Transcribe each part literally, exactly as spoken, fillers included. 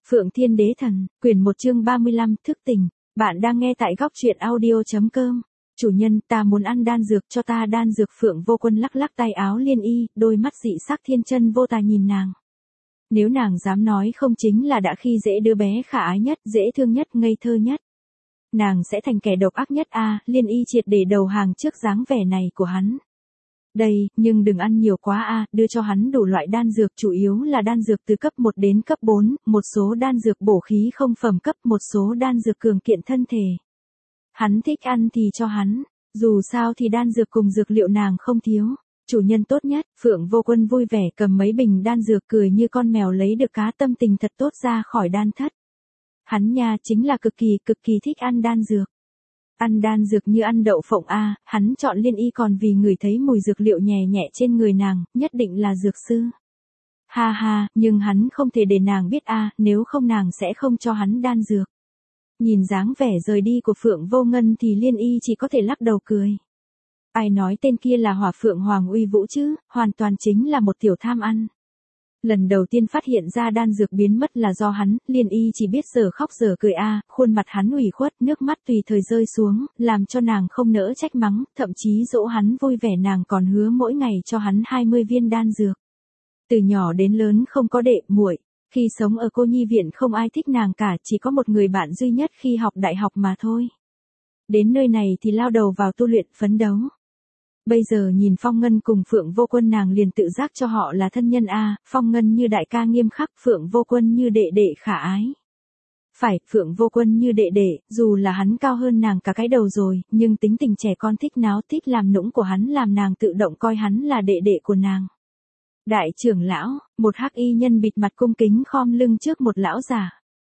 Phượng Thiên Đế Thần, quyển một chương ba mươi lăm, thức tỉnh. Bạn đang nghe tại góc truyện audio.com. Chủ nhân, ta muốn ăn đan dược, cho ta đan dược. Phượng Vô Quân lắc lắc tay áo liên y, đôi mắt dị sắc thiên chân vô tà nhìn nàng. Nếu nàng dám nói không chính là đã khi dễ đứa bé khả ái nhất, dễ thương nhất, ngây thơ nhất. Nàng sẽ thành kẻ độc ác nhất a à, liên y triệt để đầu hàng trước dáng vẻ này của hắn. Đây, nhưng đừng ăn nhiều quá a, à, đưa cho hắn đủ loại đan dược, chủ yếu là đan dược từ cấp một đến cấp bốn, một số đan dược bổ khí không phẩm cấp, một số đan dược cường kiện thân thể. Hắn thích ăn thì cho hắn, dù sao thì đan dược cùng dược liệu nàng không thiếu. Chủ nhân tốt nhất, Phượng Vô Quân vui vẻ cầm mấy bình đan dược cười như con mèo lấy được cá, tâm tình thật tốt ra khỏi đan thất. Hắn nha chính là cực kỳ cực kỳ thích ăn đan dược. Ăn đan dược như ăn đậu phộng a, à, hắn chọn liên y còn vì ngửi thấy mùi dược liệu nhẹ nhẹ trên người nàng, nhất định là dược sư. Ha ha, nhưng hắn không thể để nàng biết a, à, nếu không nàng sẽ không cho hắn đan dược. Nhìn dáng vẻ rời đi của Phượng Vô Ngân thì liên y chỉ có thể lắc đầu cười. Ai nói tên kia là Hỏa Phượng Hoàng Uy Vũ chứ, hoàn toàn chính là một tiểu tham ăn. Lần đầu tiên phát hiện ra đan dược biến mất là do hắn, liên y chỉ biết giờ khóc giờ cười a, à, khuôn mặt hắn ủy khuất, nước mắt tùy thời rơi xuống, làm cho nàng không nỡ trách mắng, thậm chí dỗ hắn vui vẻ, nàng còn hứa mỗi ngày cho hắn hai mươi viên đan dược. Từ nhỏ đến lớn không có đệ muội, khi sống ở cô nhi viện không ai thích nàng cả, chỉ có một người bạn duy nhất khi học đại học mà thôi. Đến nơi này thì lao đầu vào tu luyện phấn đấu. Bây giờ nhìn Phong Ngân cùng Phượng Vô Quân nàng liền tự giác cho họ là thân nhân a, à, Phong Ngân như đại ca nghiêm khắc, Phượng Vô Quân như đệ đệ khả ái. Phải, Phượng Vô Quân như đệ đệ, dù là hắn cao hơn nàng cả cái đầu rồi, nhưng tính tình trẻ con thích náo thích làm nũng của hắn làm nàng tự động coi hắn là đệ đệ của nàng. Đại trưởng lão, một hắc y nhân bịt mặt cung kính khom lưng trước một lão già.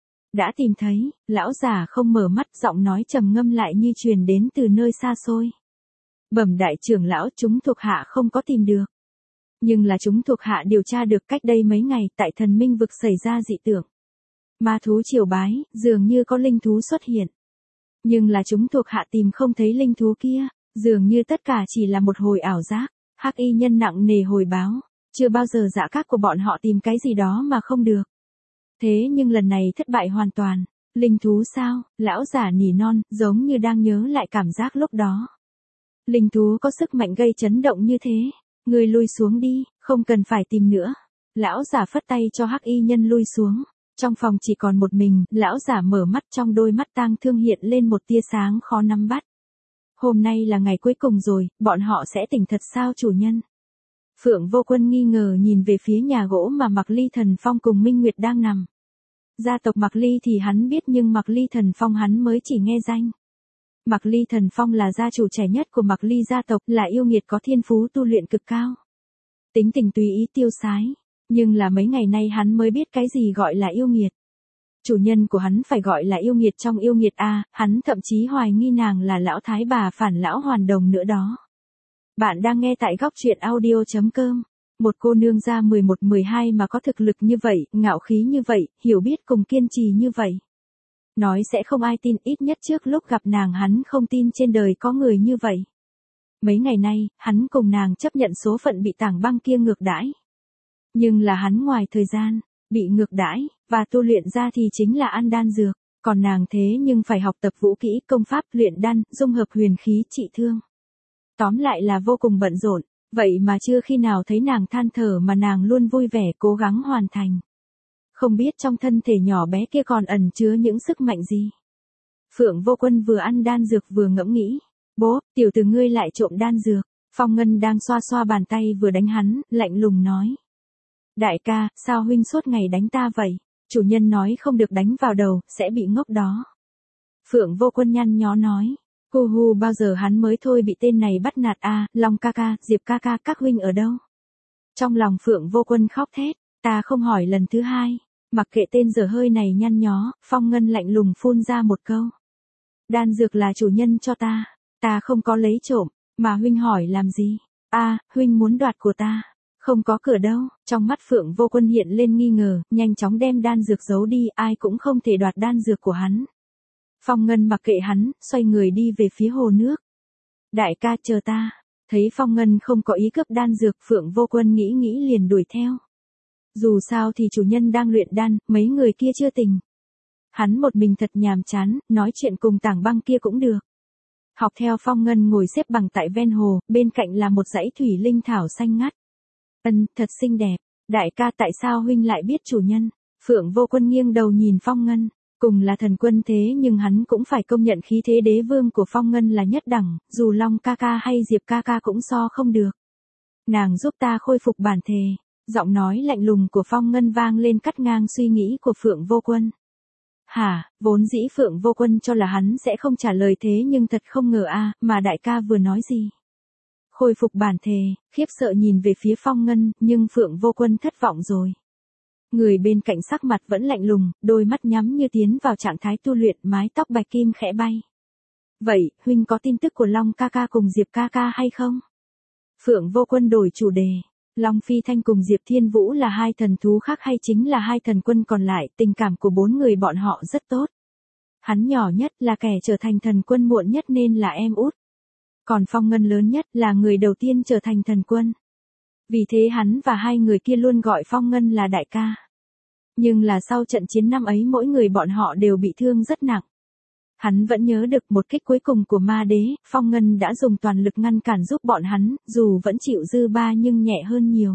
Đã tìm thấy, lão già không mở mắt, giọng nói trầm ngâm lại như truyền đến từ nơi xa xôi. Bẩm đại trưởng lão, chúng thuộc hạ không có tìm được. Nhưng là chúng thuộc hạ điều tra được cách đây mấy ngày tại thần minh vực xảy ra dị tượng. Ma thú triều bái, dường như có linh thú xuất hiện. Nhưng là chúng thuộc hạ tìm không thấy linh thú kia, dường như tất cả chỉ là một hồi ảo giác. Hắc y nhân nặng nề hồi báo, chưa bao giờ dã các của bọn họ tìm cái gì đó mà không được. Thế nhưng lần này thất bại hoàn toàn. Linh thú sao? Lão giả nỉ non, giống như đang nhớ lại cảm giác lúc đó. Linh thú có sức mạnh gây chấn động như thế, ngươi lui xuống đi, không cần phải tìm nữa. Lão giả phất tay cho hắc y nhân lui xuống. Trong phòng chỉ còn một mình, lão giả mở mắt, trong đôi mắt tang thương hiện lên một tia sáng khó nắm bắt. Hôm nay là ngày cuối cùng rồi, bọn họ sẽ tỉnh thật sao chủ nhân? Phượng Vô Quân nghi ngờ nhìn về phía nhà gỗ mà Mạc Ly Thần Phong cùng Minh Nguyệt đang nằm. Gia tộc Mạc Ly thì hắn biết nhưng Mạc Ly Thần Phong hắn mới chỉ nghe danh. Mạc Ly Thần Phong là gia chủ trẻ nhất của Mạc Ly gia tộc, là yêu nghiệt có thiên phú tu luyện cực cao. Tính tình tùy ý tiêu sái, nhưng là mấy ngày nay hắn mới biết cái gì gọi là yêu nghiệt. Chủ nhân của hắn phải gọi là yêu nghiệt trong yêu nghiệt a, à, hắn thậm chí hoài nghi nàng là lão thái bà phản lão hoàn đồng nữa đó. Bạn đang nghe tại góc truyện audio.com. Một cô nương ra mười một mười hai mà có thực lực như vậy, ngạo khí như vậy, hiểu biết cùng kiên trì như vậy. Nói sẽ không ai tin, ít nhất trước lúc gặp nàng hắn không tin trên đời có người như vậy. Mấy ngày nay, hắn cùng nàng chấp nhận số phận bị tảng băng kia ngược đãi. Nhưng là hắn ngoài thời gian, bị ngược đãi, và tu luyện ra thì chính là ăn đan dược. Còn nàng thế nhưng phải học tập vũ kỹ, công pháp, luyện đan, dung hợp huyền khí, trị thương. Tóm lại là vô cùng bận rộn, vậy mà chưa khi nào thấy nàng than thở mà nàng luôn vui vẻ cố gắng hoàn thành. Không biết trong thân thể nhỏ bé kia còn ẩn chứa những sức mạnh gì. Phượng Vô Quân vừa ăn đan dược vừa ngẫm nghĩ. Bố, tiểu tử ngươi lại trộm đan dược. Phong Ngân đang xoa xoa bàn tay vừa đánh hắn, lạnh lùng nói. Đại ca, sao huynh suốt ngày đánh ta vậy? Chủ nhân nói không được đánh vào đầu, sẽ bị ngốc đó. Phượng Vô Quân nhăn nhó nói. Hu hu, bao giờ hắn mới thôi bị tên này bắt nạt a, à, Long ca ca, Diệp ca ca, các huynh ở đâu? Trong lòng Phượng Vô Quân khóc thét, ta không hỏi lần thứ hai. Mặc kệ tên dở hơi này nhăn nhó, Phong Ngân lạnh lùng phun ra một câu. Đan dược là chủ nhân cho ta, ta không có lấy trộm, mà huynh hỏi làm gì? A, à, huynh muốn đoạt của ta. Không có cửa đâu, trong mắt Phượng Vô Quân hiện lên nghi ngờ, nhanh chóng đem đan dược giấu đi, ai cũng không thể đoạt đan dược của hắn. Phong Ngân mặc kệ hắn, xoay người đi về phía hồ nước. Đại ca chờ ta, thấy Phong Ngân không có ý cướp đan dược, Phượng Vô Quân nghĩ nghĩ liền đuổi theo. Dù sao thì chủ nhân đang luyện đan, mấy người kia chưa tỉnh. Hắn một mình thật nhàm chán, nói chuyện cùng Tảng Băng kia cũng được. Học theo Phong Ngân ngồi xếp bằng tại ven hồ, bên cạnh là một dãy thủy linh thảo xanh ngắt. Ân, thật xinh đẹp. Đại ca, tại sao huynh lại biết chủ nhân? Phượng Vô Quân nghiêng đầu nhìn Phong Ngân. Cùng là thần quân thế nhưng hắn cũng phải công nhận khí thế đế vương của Phong Ngân là nhất đẳng, dù Long ca ca hay Diệp ca ca cũng so không được. Nàng giúp ta khôi phục bản thể. Giọng nói lạnh lùng của Phong Ngân vang lên cắt ngang suy nghĩ của Phượng Vô Quân. Hả, vốn dĩ Phượng Vô Quân cho là hắn sẽ không trả lời thế nhưng thật không ngờ a, mà đại ca vừa nói gì? Khôi phục bản thể, khiếp sợ nhìn về phía Phong Ngân, nhưng Phượng Vô Quân thất vọng rồi. Người bên cạnh sắc mặt vẫn lạnh lùng, đôi mắt nhắm như tiến vào trạng thái tu luyện, mái tóc bạch kim khẽ bay. Vậy, huynh có tin tức của Long ca ca cùng Diệp ca ca hay không? Phượng Vô Quân đổi chủ đề. Long Phi Thanh cùng Diệp Thiên Vũ là hai thần thú khác hay chính là hai thần quân còn lại, tình cảm của bốn người bọn họ rất tốt. Hắn nhỏ nhất là kẻ trở thành thần quân muộn nhất nên là em út. Còn Phong Ngân lớn nhất là người đầu tiên trở thành thần quân. Vì thế hắn và hai người kia luôn gọi Phong Ngân là đại ca. Nhưng là sau trận chiến năm ấy mỗi người bọn họ đều bị thương rất nặng. Hắn vẫn nhớ được một kích cuối cùng của ma đế, Phong Ngân đã dùng toàn lực ngăn cản giúp bọn hắn, dù vẫn chịu dư ba nhưng nhẹ hơn nhiều.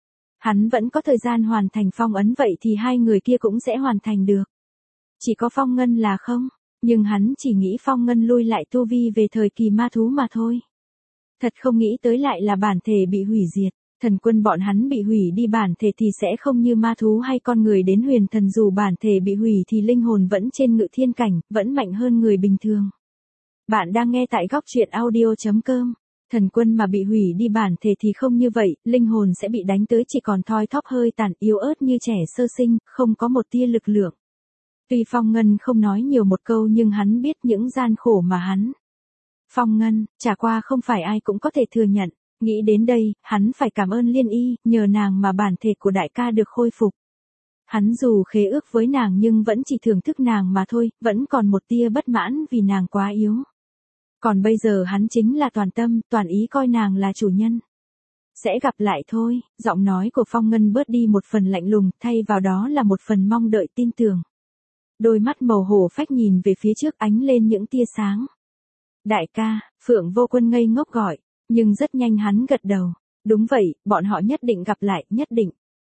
Hắn vẫn có thời gian hoàn thành phong ấn, vậy thì hai người kia cũng sẽ hoàn thành được. Chỉ có Phong Ngân là không, nhưng hắn chỉ nghĩ Phong Ngân lui lại tu vi về thời kỳ ma thú mà thôi. Thật không nghĩ tới lại là bản thể bị hủy diệt. Thần quân bọn hắn bị hủy đi bản thể thì sẽ không như ma thú hay con người đến huyền thần, dù bản thể bị hủy thì linh hồn vẫn trên ngự thiên cảnh, vẫn mạnh hơn người bình thường. Bạn đang nghe tại góc truyện audio chấm com. Thần quân mà bị hủy đi bản thể thì không như vậy, linh hồn sẽ bị đánh tới chỉ còn thoi thóp hơi tàn yếu ớt như trẻ sơ sinh, không có một tia lực lượng. Tuy Phong Ngân không nói nhiều một câu nhưng hắn biết những gian khổ mà hắn. Phong Ngân, trả qua không phải ai cũng có thể thừa nhận. Nghĩ đến đây, hắn phải cảm ơn Liên Y, nhờ nàng mà bản thể của đại ca được khôi phục. Hắn dù khế ước với nàng nhưng vẫn chỉ thưởng thức nàng mà thôi, vẫn còn một tia bất mãn vì nàng quá yếu. Còn bây giờ hắn chính là toàn tâm, toàn ý coi nàng là chủ nhân. Sẽ gặp lại thôi, giọng nói của Phong Ngân bớt đi một phần lạnh lùng, thay vào đó là một phần mong đợi tin tưởng. Đôi mắt màu hổ phách nhìn về phía trước ánh lên những tia sáng. Đại ca, Phượng Vô Quân ngây ngốc gọi. Nhưng rất nhanh hắn gật đầu. Đúng vậy, bọn họ nhất định gặp lại, nhất định.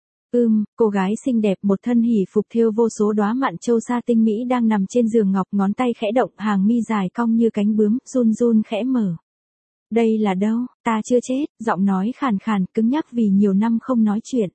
Ưm, cô gái xinh đẹp một thân hỉ phục thêu vô số đóa mạn châu sa tinh mỹ đang nằm trên giường ngọc, ngón tay khẽ động, hàng mi dài cong như cánh bướm, run run khẽ mở. Đây là đâu? Ta chưa chết, giọng nói khàn khàn, cứng nhắc vì nhiều năm không nói chuyện.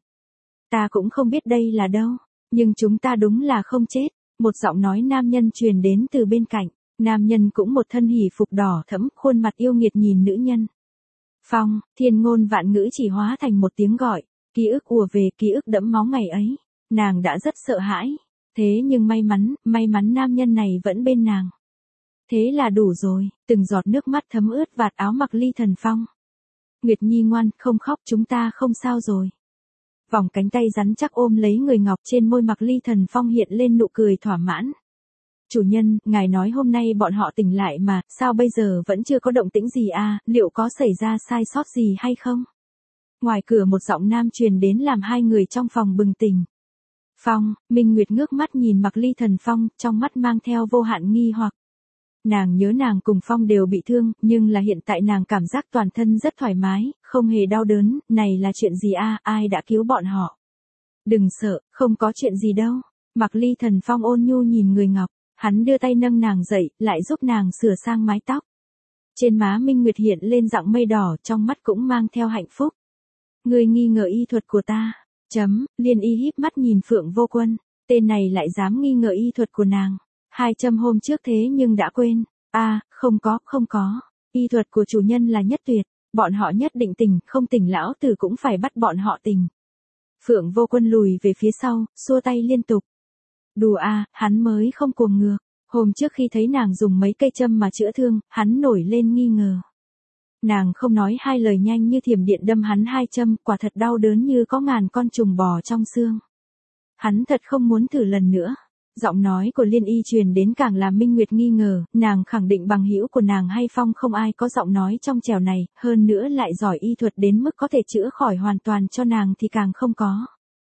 Ta cũng không biết đây là đâu, nhưng chúng ta đúng là không chết. Một giọng nói nam nhân truyền đến từ bên cạnh. Nam nhân cũng một thân hỉ phục đỏ thẫm, khuôn mặt yêu nghiệt nhìn nữ nhân. Phong, thiên ngôn vạn ngữ chỉ hóa thành một tiếng gọi, ký ức ùa về, ký ức đẫm máu ngày ấy. Nàng đã rất sợ hãi, thế nhưng may mắn, may mắn nam nhân này vẫn bên nàng. Thế là đủ rồi, từng giọt nước mắt thấm ướt vạt áo Mặc Ly Thần Phong. Nguyệt Nhi ngoan, không khóc, chúng ta không sao rồi. Vòng cánh tay rắn chắc ôm lấy người ngọc, trên môi Mặc Ly Thần Phong hiện lên nụ cười thỏa mãn. Chủ nhân, ngài nói hôm nay bọn họ tỉnh lại mà, sao bây giờ vẫn chưa có động tĩnh gì à, liệu có xảy ra sai sót gì hay không? Ngoài cửa một giọng nam truyền đến làm hai người trong phòng bừng tỉnh. Phong, Minh Nguyệt ngước mắt nhìn Mặc Ly Thần Phong, trong mắt mang theo vô hạn nghi hoặc. Nàng nhớ nàng cùng Phong đều bị thương, nhưng là hiện tại nàng cảm giác toàn thân rất thoải mái, không hề đau đớn, này là chuyện gì a, ai đã cứu bọn họ? Đừng sợ, không có chuyện gì đâu. Mặc Ly Thần Phong ôn nhu nhìn người ngọc. Hắn đưa tay nâng nàng dậy, lại giúp nàng sửa sang mái tóc. Trên má Minh Nguyệt hiện lên dạng mây đỏ, trong mắt cũng mang theo hạnh phúc. Ngươi nghi ngờ y thuật của ta. Chấm, Liên Y híp mắt nhìn Phượng Vô Quân. Tên này lại dám nghi ngờ y thuật của nàng. Hai châm hôm trước thế nhưng đã quên. A, à, không có, không có. Y thuật của chủ nhân là nhất tuyệt. Bọn họ nhất định tỉnh, không tỉnh lão tử cũng phải bắt bọn họ tỉnh. Phượng Vô Quân lùi về phía sau, xua tay liên tục. Đùa à, hắn mới không cuồng ngược. Hôm trước khi thấy nàng dùng mấy cây châm mà chữa thương, hắn nổi lên nghi ngờ. Nàng không nói hai lời nhanh như thiểm điện đâm hắn hai châm, quả thật đau đớn như có ngàn con trùng bò trong xương. Hắn thật không muốn thử lần nữa. Giọng nói của Liên Y truyền đến càng làm Minh Nguyệt nghi ngờ, nàng khẳng định bằng hữu của nàng hay Phong không ai có giọng nói trong trẻo này, hơn nữa lại giỏi y thuật đến mức có thể chữa khỏi hoàn toàn cho nàng thì càng không có.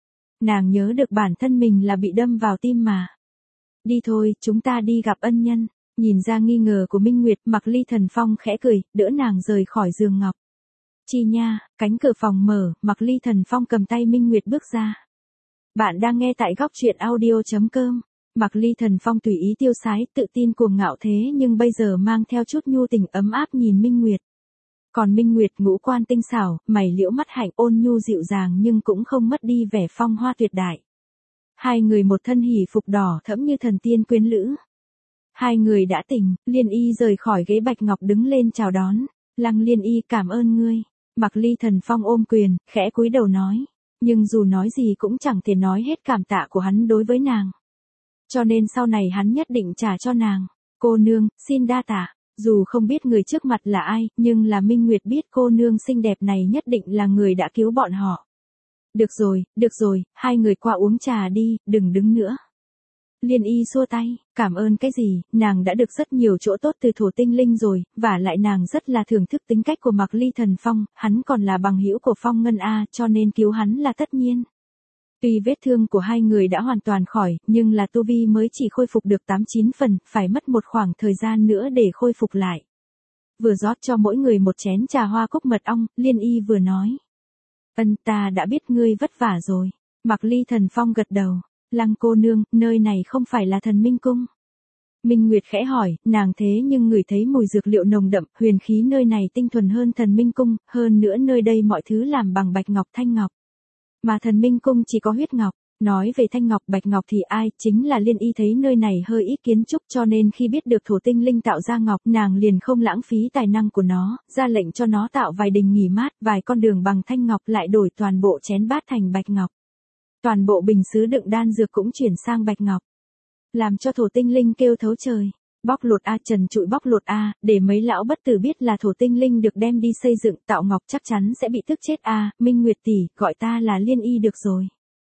Nàng nhớ được bản thân mình là bị đâm vào tim mà. Đi thôi, chúng ta đi gặp ân nhân. Nhìn ra nghi ngờ của Minh Nguyệt, Mạc Ly Thần Phong khẽ cười, đỡ nàng rời khỏi giường ngọc. Chi nha, cánh cửa phòng mở, Mạc Ly Thần Phong cầm tay Minh Nguyệt bước ra. Bạn đang nghe tại góc truyện audio.com. Mạc Ly Thần Phong tùy ý tiêu sái, tự tin cuồng ngạo thế nhưng bây giờ mang theo chút nhu tình ấm áp nhìn Minh Nguyệt. Còn Minh Nguyệt ngũ quan tinh xảo, mày liễu mắt hạnh ôn nhu dịu dàng nhưng cũng không mất đi vẻ phong hoa tuyệt đại. Hai người một thân hỉ phục đỏ thẫm như thần tiên quyến lữ. Hai người đã tỉnh, Liên Y rời khỏi ghế bạch ngọc đứng lên chào đón. Lăng Liên Y cảm ơn ngươi. Mạc Ly Thần Phong ôm quyền, khẽ cúi đầu nói. Nhưng dù nói gì cũng chẳng thể nói hết cảm tạ của hắn đối với nàng. Cho nên sau này hắn nhất định trả cho nàng. Cô nương, xin đa tạ. Dù không biết người trước mặt là ai, nhưng là Minh Nguyệt biết cô nương xinh đẹp này nhất định là người đã cứu bọn họ. Được rồi, được rồi, hai người qua uống trà đi, đừng đứng nữa. Liên Y xua tay, cảm ơn cái gì, nàng đã được rất nhiều chỗ tốt từ thổ tinh linh rồi, và lại nàng rất là thưởng thức tính cách của Mạc Ly Thần Phong, hắn còn là bằng hữu của Phong Ngân A, cho nên cứu hắn là tất nhiên. Tuy vết thương của hai người đã hoàn toàn khỏi, nhưng là tu vi mới chỉ khôi phục được tám chín phần, phải mất một khoảng thời gian nữa để khôi phục lại. Vừa rót cho mỗi người một chén trà hoa cúc mật ong, Liên Y vừa nói. Ân, ta đã biết ngươi vất vả rồi. Mạc Ly Thần Phong gật đầu. Lăng cô nương, nơi này không phải là Thần Minh Cung. Minh Nguyệt khẽ hỏi, nàng thế nhưng ngửi thấy mùi dược liệu nồng đậm, huyền khí nơi này tinh thuần hơn Thần Minh Cung, hơn nữa nơi đây mọi thứ làm bằng bạch ngọc thanh ngọc. Mà Thần Minh Cung chỉ có huyết ngọc. Nói về thanh ngọc bạch ngọc thì ai, chính là Liên Y thấy nơi này hơi ít kiến trúc cho nên khi biết được thổ tinh linh tạo ra ngọc nàng liền không lãng phí tài năng của nó, ra lệnh cho nó tạo vài đình nghỉ mát, vài con đường bằng thanh ngọc lại đổi toàn bộ chén bát thành bạch ngọc. Toàn bộ bình sứ đựng đan dược cũng chuyển sang bạch ngọc. Làm cho thổ tinh linh kêu thấu trời. Bóc lột A trần trụi bóc lột A, để mấy lão bất tử biết là thổ tinh linh được đem đi xây dựng tạo ngọc chắc chắn sẽ bị tức chết A, Minh Nguyệt tỷ, gọi ta là Liên Y được rồi.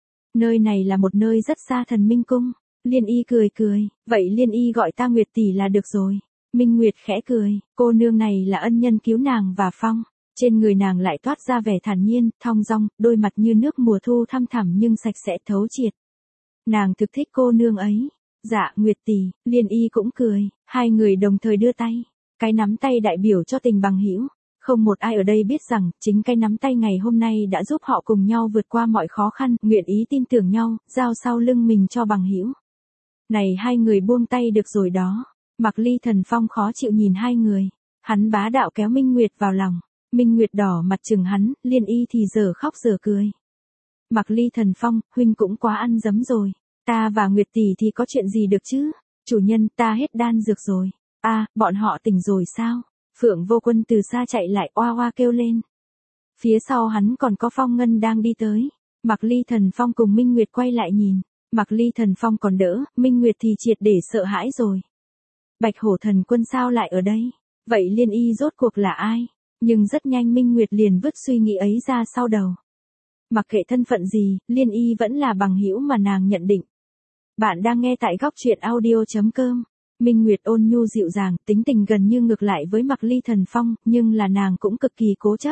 Nơi này là một nơi rất xa Thần Minh Cung. Liên Y cười cười, vậy Liên Y gọi ta Nguyệt tỷ là được rồi. Minh Nguyệt khẽ cười, cô nương này là ân nhân cứu nàng và Phong. Trên người nàng lại toát ra vẻ thản nhiên, thong dong, đôi mặt như nước mùa thu thăm thẳm nhưng sạch sẽ thấu triệt. Nàng thực thích cô nương ấy. Dạ, Nguyệt tỷ, Liên Y cũng cười, hai người đồng thời đưa tay. Cái nắm tay đại biểu cho tình bằng hữu. Không một ai ở đây biết rằng, chính cái nắm tay ngày hôm nay đã giúp họ cùng nhau vượt qua mọi khó khăn, nguyện ý tin tưởng nhau, giao sau lưng mình cho bằng hữu. Này hai người buông tay được rồi đó. Mạc Ly Thần Phong khó chịu nhìn hai người. Hắn bá đạo kéo Minh Nguyệt vào lòng. Minh Nguyệt đỏ mặt chừng hắn, Liên Y thì giờ khóc giờ cười. Mạc Ly Thần Phong, huynh cũng quá ăn dấm rồi. Ta và Nguyệt tỷ thì có chuyện gì được chứ? Chủ nhân, ta hết đan dược rồi. A, à, bọn họ tỉnh rồi sao? Phượng Vô Quân từ xa chạy lại oa oa kêu lên. Phía sau hắn còn có Phong Ngân đang đi tới. Mạc Ly Thần Phong cùng Minh Nguyệt quay lại nhìn. Mạc Ly Thần Phong còn đỡ, Minh Nguyệt thì triệt để sợ hãi rồi. Bạch Hổ Thần Quân sao lại ở đây? Vậy Liên Y rốt cuộc là ai? Nhưng rất nhanh Minh Nguyệt liền vứt suy nghĩ ấy ra sau đầu. Mặc kệ thân phận gì, Liên Y vẫn là bằng hữu mà nàng nhận định. Bạn đang nghe tại góc truyện audio.com. Minh Nguyệt ôn nhu dịu dàng, tính tình gần như ngược lại với Mạc Ly Thần Phong, nhưng là nàng cũng cực kỳ cố chấp.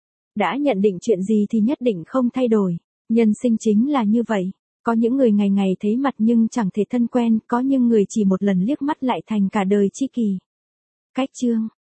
Đã nhận định chuyện gì thì nhất định không thay đổi. Nhân sinh chính là như vậy. Có những người ngày ngày thấy mặt nhưng chẳng thể thân quen, có những người chỉ một lần liếc mắt lại thành cả đời tri kỷ. Cách chương